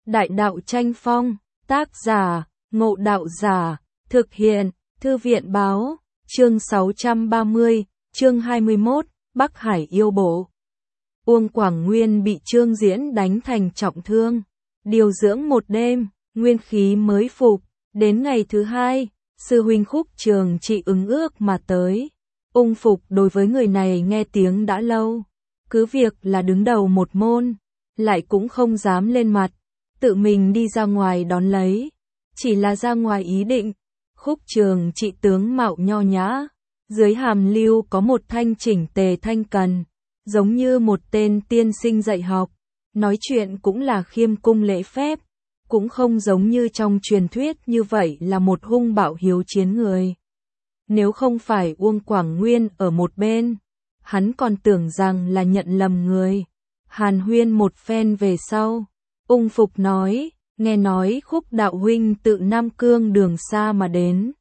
Đại đạo tranh phong, tác giả, Ngộ Đạo Giả, thực hiện, Thư viện báo, chương 630, chương 21, Bắc Hải yêu bộ. Uông Quảng Nguyên bị Trương Diễn đánh thành trọng thương, điều dưỡng một đêm, nguyên khí mới phục, đến ngày thứ hai, sư huynh Khúc Trường Trị ứng ước mà tới. Ung Phục đối với người này nghe tiếng đã lâu, cứ việc là đứng đầu một môn, lại cũng không dám lên mặt, tự mình đi ra ngoài đón lấy, chỉ là ra ngoài ý định. Khúc Trường Trị tướng mạo nho nhã, dưới hàm lưu có một thanh chỉnh tề thanh cần, giống như một tên tiên sinh dạy học, nói chuyện cũng là khiêm cung lễ phép, cũng không giống như trong truyền thuyết như vậy là một hung bạo hiếu chiến người. Nếu không phải Uông Quảng Nguyên ở một bên, hắn còn tưởng rằng là nhận lầm người. Hàn huyên một phen về sau, Ung Phục nói, nghe nói Khúc đạo huynh tự Nam Cương đường xa mà đến.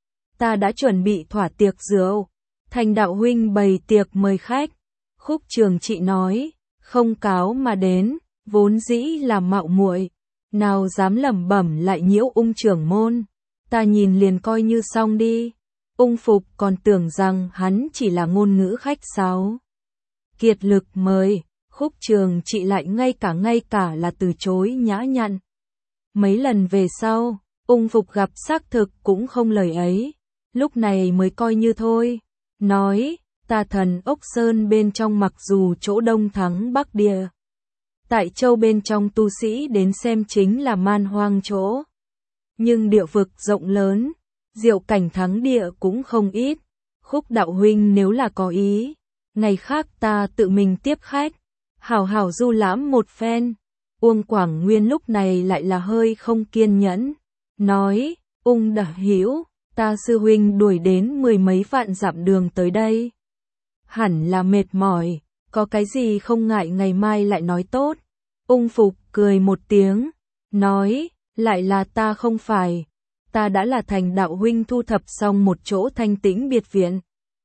Ta đã chuẩn bị thỏa tiệc rượu, Thành đạo huynh bày tiệc mời khách. Khúc Trường Trị nói, không cáo mà đến, vốn dĩ là mạo muội, nào dám lẩm bẩm lại nhiễu Ung trưởng môn, ta nhìn liền coi như xong đi. Ung Phục còn tưởng rằng hắn chỉ là ngôn ngữ khách sáo. Kiệt lực mời, Khúc Trường Trị lại ngay cả là từ chối nhã nhặn. Mấy lần về sau, Ung Phục gặp xác thực cũng không lời ấy, lúc này mới coi như thôi. Nói, ta Thần Ốc Sơn bên trong mặc dù chỗ đông thắng bắc địa, tại châu bên trong tu sĩ đến xem chính là man hoang chỗ, nhưng địa vực rộng lớn, diệu cảnh thắng địa cũng không ít. Khúc đạo huynh nếu là có ý, ngày khác ta tự mình tiếp khách, hảo hảo du lãm một phen. Uông Quảng Nguyên lúc này lại là hơi không kiên nhẫn, nói, Ung đạo hữu, ta sư huynh đuổi đến mười mấy vạn dặm đường tới đây, hẳn là mệt mỏi, có cái gì không ngại ngày mai lại nói tốt. Ung Phục cười một tiếng, nói, lại là ta không phải, ta đã là Thành đạo huynh thu thập xong một chỗ thanh tĩnh biệt viện,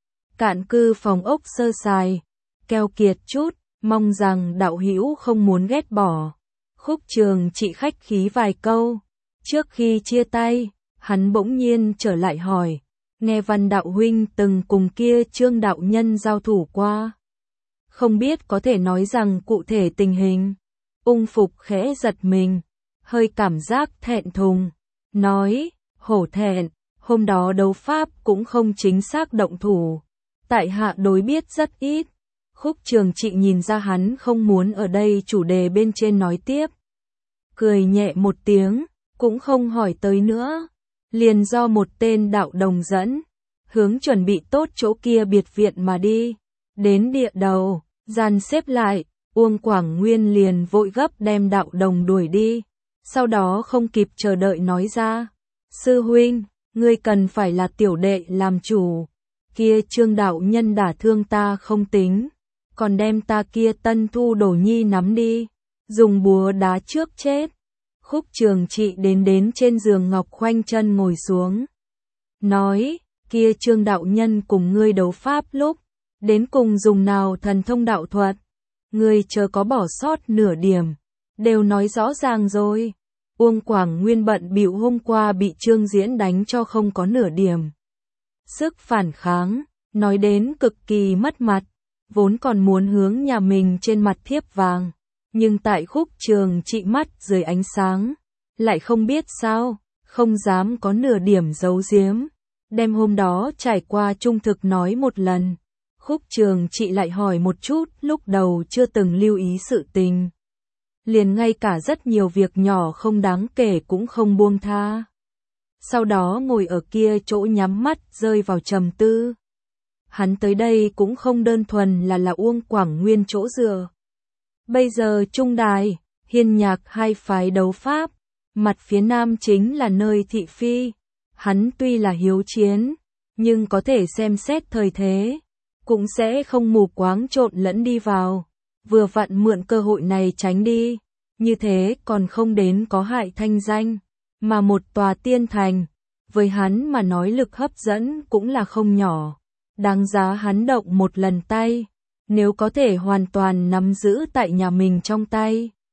cạn cư phòng ốc sơ sài, keo kiệt chút, mong rằng đạo hữu không muốn ghét bỏ. Khúc Trường Trị khách khí vài câu, trước khi chia tay, hắn bỗng nhiên trở lại hỏi, nghe Văn đạo huynh từng cùng kia Trương đạo nhân giao thủ qua, không biết có thể nói rằng cụ thể tình hình. Ung Phục khẽ giật mình, hơi cảm giác thẹn thùng, nói, hổ thẹn, hôm đó đấu pháp cũng không chính xác động thủ, tại hạ đối biết rất ít. Khúc Trường Trị nhìn ra hắn không muốn ở đây chủ đề bên trên nói tiếp, cười nhẹ một tiếng, cũng không hỏi tới nữa, liền do một tên đạo đồng dẫn, hướng chuẩn bị tốt chỗ kia biệt viện mà đi. Đến địa đầu, dàn xếp lại, Uông Quảng Nguyên liền vội gấp đem đạo đồng đuổi đi, sau đó không kịp chờ đợi nói ra, sư huynh, ngươi cần phải là tiểu đệ làm chủ, kia Trương đạo nhân đả thương ta không tính, còn đem ta kia Tân Thu Đồ Nhi nắm đi, dùng búa đá trước chết. Khúc Trường Trị đến trên giường ngọc khoanh chân ngồi xuống, nói, kia Trương đạo nhân cùng ngươi đấu pháp lúc, đến cùng dùng nào thần thông đạo thuật, ngươi chớ có bỏ sót nửa điểm, đều nói rõ ràng rồi. Uông Quảng Nguyên bận bịu hôm qua bị Trương Diễn đánh cho không có nửa điểm sức phản kháng, nói đến cực kỳ mất mặt, vốn còn muốn hướng nhà mình trên mặt thiếp vàng, nhưng tại Khúc Trường Trị mắt dưới ánh sáng, lại không biết sao, không dám có nửa điểm giấu giếm, đem hôm đó trải qua trung thực nói một lần. Khúc Trường Trị lại hỏi một chút lúc đầu chưa từng lưu ý sự tình, liền ngay cả rất nhiều việc nhỏ không đáng kể cũng không buông tha. Sau đó ngồi ở kia chỗ nhắm mắt rơi vào trầm tư. Hắn tới đây cũng không đơn thuần là Uông Quảng Nguyên chỗ dựa. Bây giờ Trung Đài, Hiên Nhạc hai phái đấu pháp, mặt phía nam chính là nơi thị phi. Hắn tuy là hiếu chiến, nhưng có thể xem xét thời thế, cũng sẽ không mù quáng trộn lẫn đi vào, vừa vặn mượn cơ hội này tránh đi, như thế còn không đến có hại thanh danh, mà một tòa tiên thành, với hắn mà nói lực hấp dẫn cũng là không nhỏ, đáng giá hắn động một lần tay, nếu có thể hoàn toàn nắm giữ tại nhà mình trong tay.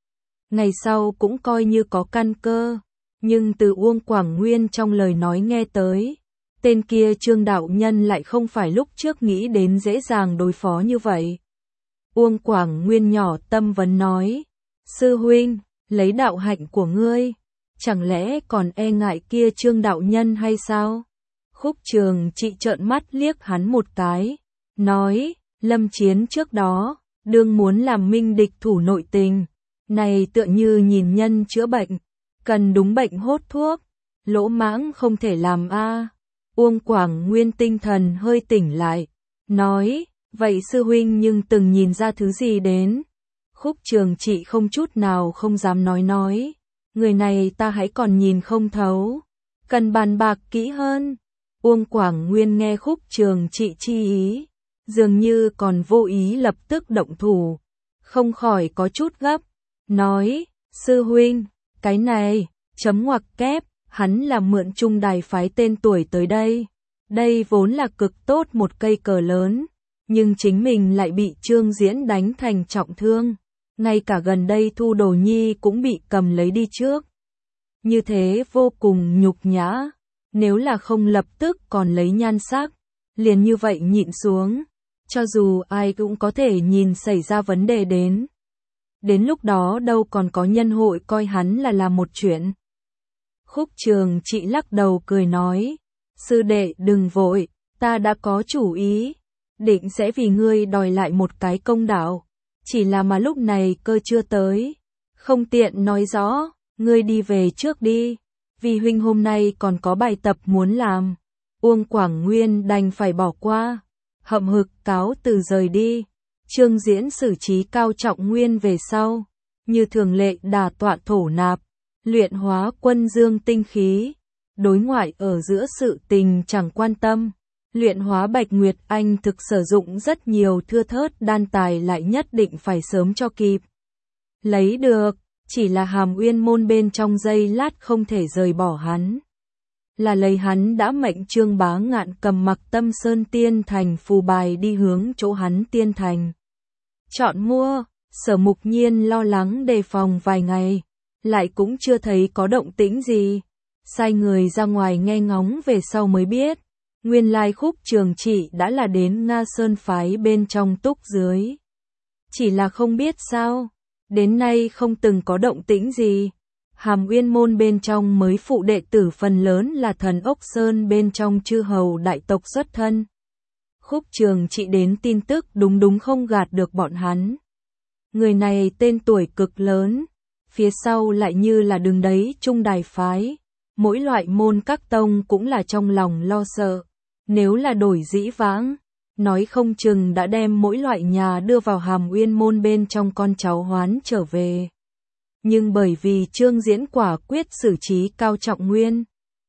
ngày sau cũng coi như có căn cơ. Nhưng từ Uông Quảng Nguyên trong lời nói nghe tới, tên kia Trương đạo nhân lại không phải lúc trước nghĩ đến dễ dàng đối phó như vậy. Uông Quảng Nguyên nhỏ tâm vấn nói, sư huynh, lấy đạo hạnh của ngươi, chẳng lẽ còn e ngại kia Trương đạo nhân hay sao? Khúc Trường Trị trợn mắt liếc hắn một cái, nói, lâm chiến trước đó, đương muốn làm minh địch thủ nội tình, này tựa như nhìn nhân chữa bệnh, cần đúng bệnh hốt thuốc, lỗ mãng không thể làm a. Uông Quảng Nguyên tinh thần hơi tỉnh lại, nói, vậy sư huynh nhưng từng nhìn ra thứ gì đến? Khúc Trường Trị không chút nào không dám nói, người này ta hãy còn nhìn không thấu, cần bàn bạc kỹ hơn. Uông Quảng Nguyên nghe Khúc Trường Trị chi ý, dường như còn vô ý lập tức động thủ, không khỏi có chút gấp, nói, sư huynh, cái này, chấm ngoặc kép, hắn là mượn Trung Đài phái tên tuổi tới đây. Đây vốn là cực tốt một cây cờ lớn, nhưng chính mình lại bị Trương Diễn đánh thành trọng thương. Ngay cả gần đây Thu Đồ Nhi cũng bị cầm lấy đi trước. Như thế vô cùng nhục nhã, nếu là không lập tức còn lấy nhan sắc, liền như vậy nhịn xuống, cho dù ai cũng có thể nhìn xảy ra vấn đề đến. Đến lúc đó đâu còn có nhân hội coi hắn là làm một chuyện. Khúc Trường Trị lắc đầu cười nói, sư đệ đừng vội, ta đã có chủ ý, định sẽ vì ngươi đòi lại một cái công đạo, chỉ là mà lúc này cơ chưa tới, không tiện nói rõ, ngươi đi về trước đi, vì huynh hôm nay còn có bài tập muốn làm. Uông Quảng Nguyên đành phải bỏ qua, hậm hực cáo từ rời đi. Trương Diễn xử trí Cao Trọng Nguyên về sau, như thường lệ đả tọa thổ nạp, luyện hóa quân dương tinh khí, đối ngoại ở giữa sự tình chẳng quan tâm, luyện hóa Bạch Nguyệt Anh thực sử dụng rất nhiều thưa thớt đan tài lại nhất định phải sớm cho kịp. Lấy được, chỉ là Hàm Uyên môn bên trong giây lát không thể rời bỏ hắn. Là lấy hắn đã mệnh Trương Bá Ngạn cầm Mặc Tâm Sơn Tiên Thành phù bài đi hướng chỗ hắn Tiên Thành. Chọn mua, Sở Mục Nhiên lo lắng đề phòng vài ngày, lại cũng chưa thấy có động tĩnh gì. Sai người ra ngoài nghe ngóng về sau mới biết, nguyên lai Khúc Trường Trị đã là đến Nga Sơn phái bên trong túc dưới. Chỉ là không biết sao, đến nay không từng có động tĩnh gì. Hàm Uyên môn bên trong mới phụ đệ tử phần lớn là Thần Ốc Sơn bên trong chư hầu đại tộc xuất thân. Khúc Trường Trị đến tin tức đúng không gạt được bọn hắn. Người này tên tuổi cực lớn, phía sau lại như là đứng đấy Trung Đài phái, mỗi loại môn các tông cũng là trong lòng lo sợ. Nếu là đổi dĩ vãng, nói không chừng đã đem mỗi loại nhà đưa vào Hàm Uyên môn bên trong con cháu hoán trở về. Nhưng bởi vì Trương Diễn quả quyết xử trí Cao Trọng Nguyên,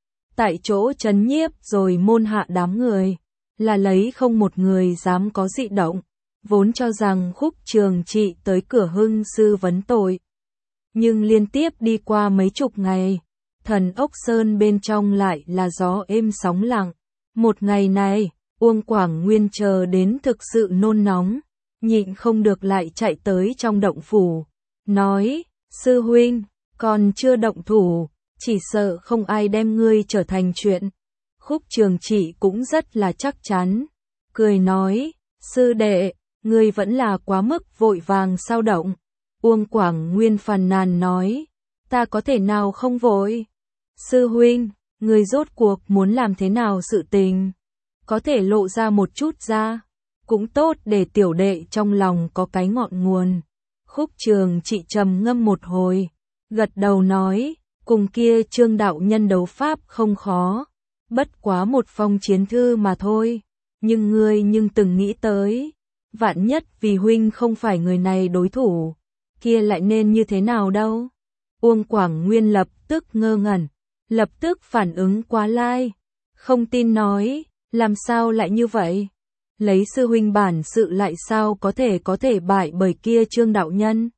tại chỗ trấn nhiếp rồi môn hạ đám người, là lấy không một người dám có dị động, vốn cho rằng Khúc Trường Trị tới cửa Hưng sư vấn tội. Nhưng liên tiếp đi qua mấy chục ngày, Thần Ốc Sơn bên trong lại là gió êm sóng lặng. Một ngày này, Uông Quảng Nguyên chờ đến thực sự nôn nóng, nhịn không được lại chạy tới trong động phủ, nói, sư huynh, còn chưa động thủ, chỉ sợ không ai đem ngươi trở thành chuyện. Khúc Trường Trị cũng rất là chắc chắn, cười nói, sư đệ, ngươi vẫn là quá mức vội vàng sao động. Uông Quảng Nguyên phàn nàn nói, ta có thể nào không vội. Sư huynh, ngươi rốt cuộc muốn làm thế nào sự tình, có thể lộ ra một chút ra, cũng tốt để tiểu đệ trong lòng có cái ngọn nguồn. Khúc Trường Trị trầm ngâm một hồi, gật đầu nói, cùng kia Trương đạo nhân đấu pháp không khó, bất quá một phong chiến thư mà thôi, nhưng ngươi từng nghĩ tới, vạn nhất vì huynh không phải người này đối thủ, kia lại nên như thế nào đâu. Uông Quảng Nguyên lập tức ngơ ngẩn, lập tức phản ứng quá lai, không tin nói, làm sao lại như vậy? Lấy sư huynh bản sự lại sao có thể bại bởi kia Trương đạo nhân?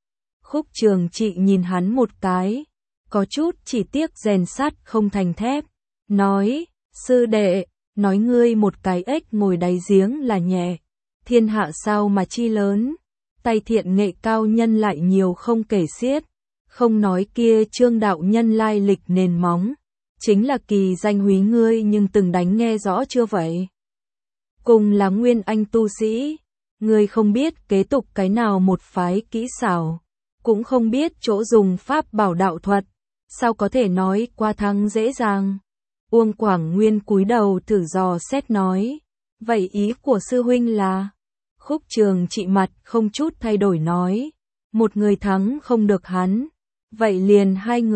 Khúc Trường Trị nhìn hắn một cái, có chút chỉ tiếc rèn sắt không thành thép, nói, sư đệ, nói ngươi một cái ếch ngồi đáy giếng là nhẹ, thiên hạ sao mà chi lớn, tay thiện nghệ cao nhân lại nhiều không kể xiết, không nói kia Trương đạo nhân lai lịch nền móng, chính là kỳ danh húy ngươi nhưng từng đánh nghe rõ chưa vậy? Cùng là nguyên anh tu sĩ, ngươi không biết kế tục cái nào một phái kỹ xảo, cũng không biết chỗ dùng pháp bảo đạo thuật, sao có thể nói qua thắng dễ dàng? Uông Quảng Nguyên cúi đầu thử dò xét nói, vậy ý của sư huynh là? Khúc Trường Trị mặt không chút thay đổi nói, một người thắng không được hắn, vậy liền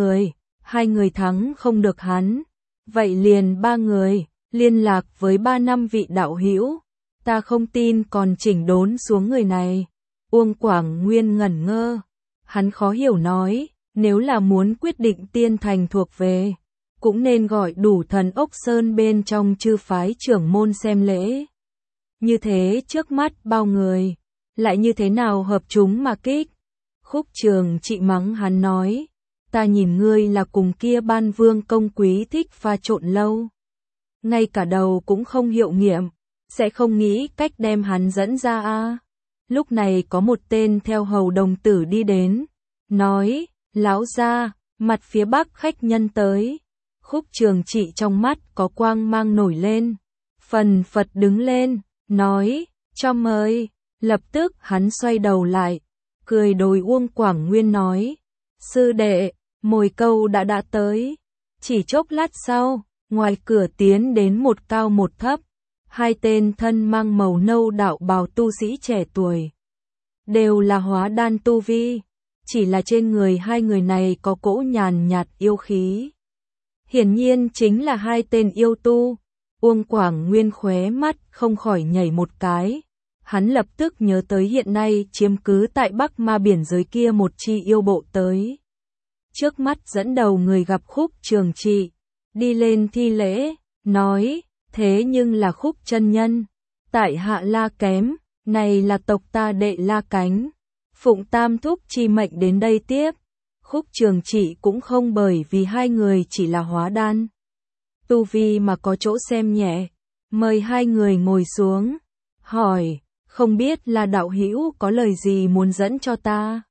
hai người thắng không được hắn, vậy liền ba người, liên lạc với 3-5 vị đạo hữu, ta không tin còn chỉnh đốn xuống người này. Uông Quảng Nguyên ngẩn ngơ, hắn khó hiểu nói, nếu là muốn quyết định tiên thành thuộc về, cũng nên gọi đủ thần ốc sơn bên trong chư phái trưởng môn xem lễ. Như thế trước mắt bao người, lại như thế nào hợp chúng mà kích? Khúc Trường Trị mắng hắn nói, ta nhìn ngươi là cùng kia Ban Vương công quý thích pha trộn lâu. Ngay cả đầu cũng không hiệu nghiệm, sẽ không nghĩ cách đem hắn dẫn ra a. Lúc này có một tên theo hầu đồng tử đi đến, nói, lão gia, mặt phía bắc khách nhân tới. Khúc Trường Trị trong mắt có quang mang nổi lên, phần phật đứng lên, nói, cho mời. Lập tức hắn xoay đầu lại, cười đối Uông Quảng Nguyên nói, sư đệ, mồi câu đã tới. Chỉ chốc lát sau, ngoài cửa tiến đến một cao một thấp, hai tên thân mang màu nâu đạo bào tu sĩ trẻ tuổi. Đều là hóa đan tu vi, chỉ là trên người hai người này có cỗ nhàn nhạt yêu khí. Hiển nhiên chính là hai tên yêu tu. Uông Quảng Nguyên khóe mắt không khỏi nhảy một cái. Hắn lập tức nhớ tới hiện nay chiếm cứ tại Bắc Ma biển giới kia một chi yêu bộ tới. Trước mắt dẫn đầu người gặp Khúc Trường Trị, đi lên thi lễ, nói, thế nhưng là Khúc chân nhân, tại hạ La Kém, này là tộc ta đệ La Cánh, phụng tam thúc chi mệnh đến đây tiếp. Khúc Trường Trị cũng không bởi vì hai người chỉ là hóa đan tu vi mà có chỗ xem nhẹ, mời hai người ngồi xuống, hỏi, không biết là đạo hữu có lời gì muốn dẫn cho ta?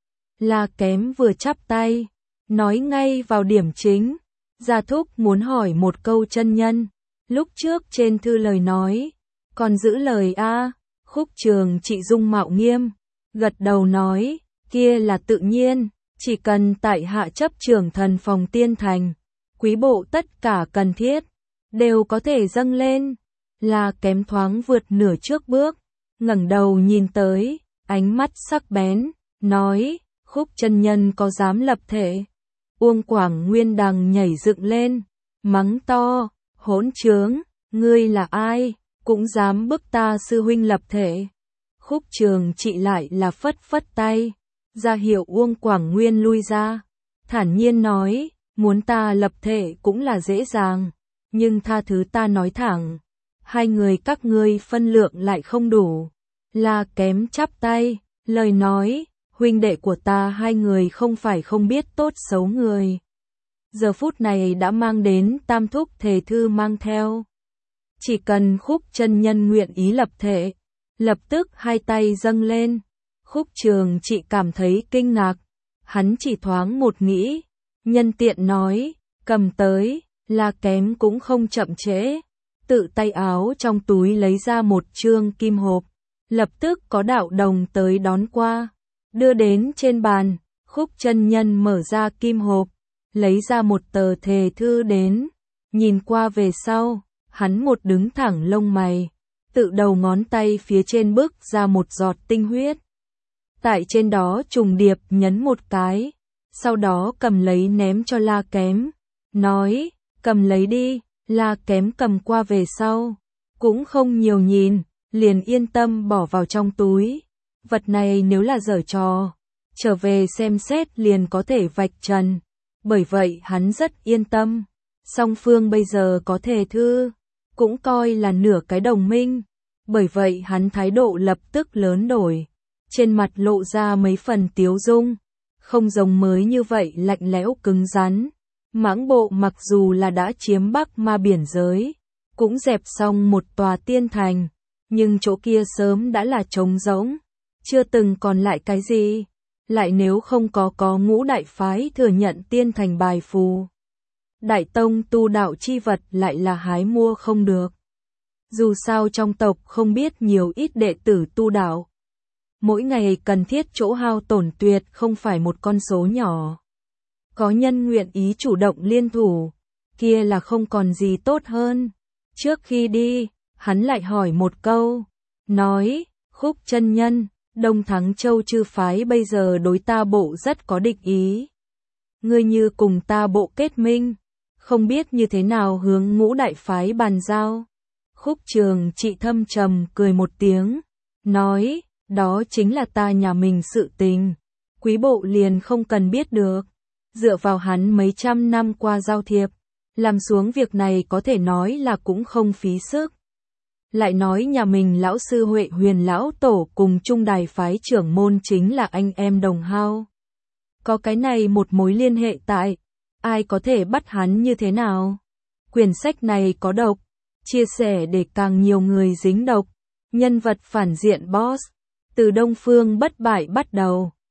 La Kém vừa chắp tay, nói ngay vào điểm chính, gia thúc muốn hỏi một câu chân nhân, lúc trước trên thư lời nói, còn giữ lời a. Khúc Trường Trị dung mạo nghiêm, gật đầu nói, kia là tự nhiên, chỉ cần tại hạ chấp trưởng thần phòng tiên thành, quý bộ tất cả cần thiết, đều có thể dâng lên. La Kém thoáng vượt nửa trước bước, ngẩng đầu nhìn tới, ánh mắt sắc bén, nói, Khúc chân nhân có dám lập thể? Uông Quảng Nguyên đằng nhảy dựng lên, mắng to, hỗn trướng, ngươi là ai, cũng dám bức ta sư huynh lập thể. Khúc Trường Trị lại là phất phất tay, ra hiệu Uông Quảng Nguyên lui ra, thản nhiên nói, muốn ta lập thể cũng là dễ dàng, nhưng tha thứ ta nói thẳng, hai người các ngươi phân lượng lại không đủ. La Kém chắp tay, lời nói, huynh đệ của ta hai người không phải không biết tốt xấu người. Giờ phút này đã mang đến tam thúc thề thư mang theo. Chỉ cần Khúc chân nhân nguyện ý lập thể, lập tức hai tay dâng lên. Khúc Trường Trị cảm thấy kinh ngạc, hắn chỉ thoáng một nghĩ, nhân tiện nói, cầm tới. La Kém cũng không chậm trễ, tự tay áo trong túi lấy ra một trương kim hộp, lập tức có đạo đồng tới đón qua, đưa đến trên bàn. Khúc chân nhân mở ra kim hộp, lấy ra một tờ thề thư đến, nhìn qua về sau, hắn một đứng thẳng lông mày, tự đầu ngón tay phía trên bức ra một giọt tinh huyết. Tại trên đó trùng điệp nhấn một cái, sau đó cầm lấy ném cho La Kém, nói, cầm lấy đi. La Kém cầm qua về sau, cũng không nhiều nhìn, liền yên tâm bỏ vào trong túi. Vật này nếu là giở trò, trở về xem xét liền có thể vạch trần, bởi vậy hắn rất yên tâm. Song phương bây giờ có thể thư, cũng coi là nửa cái đồng minh, bởi vậy hắn thái độ lập tức lớn đổi, trên mặt lộ ra mấy phần tiếu dung, không giống mới như vậy lạnh lẽo cứng rắn. Mãng bộ mặc dù là đã chiếm Bắc Ma biển giới, cũng dẹp xong một tòa tiên thành, nhưng chỗ kia sớm đã là trống rỗng, chưa từng còn lại cái gì. Lại nếu không có ngũ đại phái thừa nhận tiên thành bài phù. Đại tông tu đạo chi vật lại là hái mua không được. Dù sao trong tộc không biết nhiều ít đệ tử tu đạo. Mỗi ngày cần thiết chỗ hao tổn tuyệt không phải một con số nhỏ. Có nhân nguyện ý chủ động liên thủ, kia là không còn gì tốt hơn. Trước khi đi, hắn lại hỏi một câu, nói, Khúc chân nhân, Đông Thắng Châu chư phái bây giờ đối ta bộ rất có địch ý. Ngươi như cùng ta bộ kết minh, không biết như thế nào hướng ngũ đại phái bàn giao. Khúc Trường Trị thâm trầm cười một tiếng, nói, đó chính là ta nhà mình sự tình, quý bộ liền không cần biết được. Dựa vào hắn mấy trăm năm qua giao thiệp, làm xuống việc này có thể nói là cũng không phí sức. Lại nói nhà mình lão sư Huệ Huyền lão tổ cùng trung đài phái trưởng môn chính là anh em đồng hao. Có cái này một mối liên hệ tại, ai có thể bắt hắn như thế nào? Quyển sách này có độc, chia sẻ để càng nhiều người dính độc. Nhân vật phản diện boss, từ Đông Phương bất bại bắt đầu.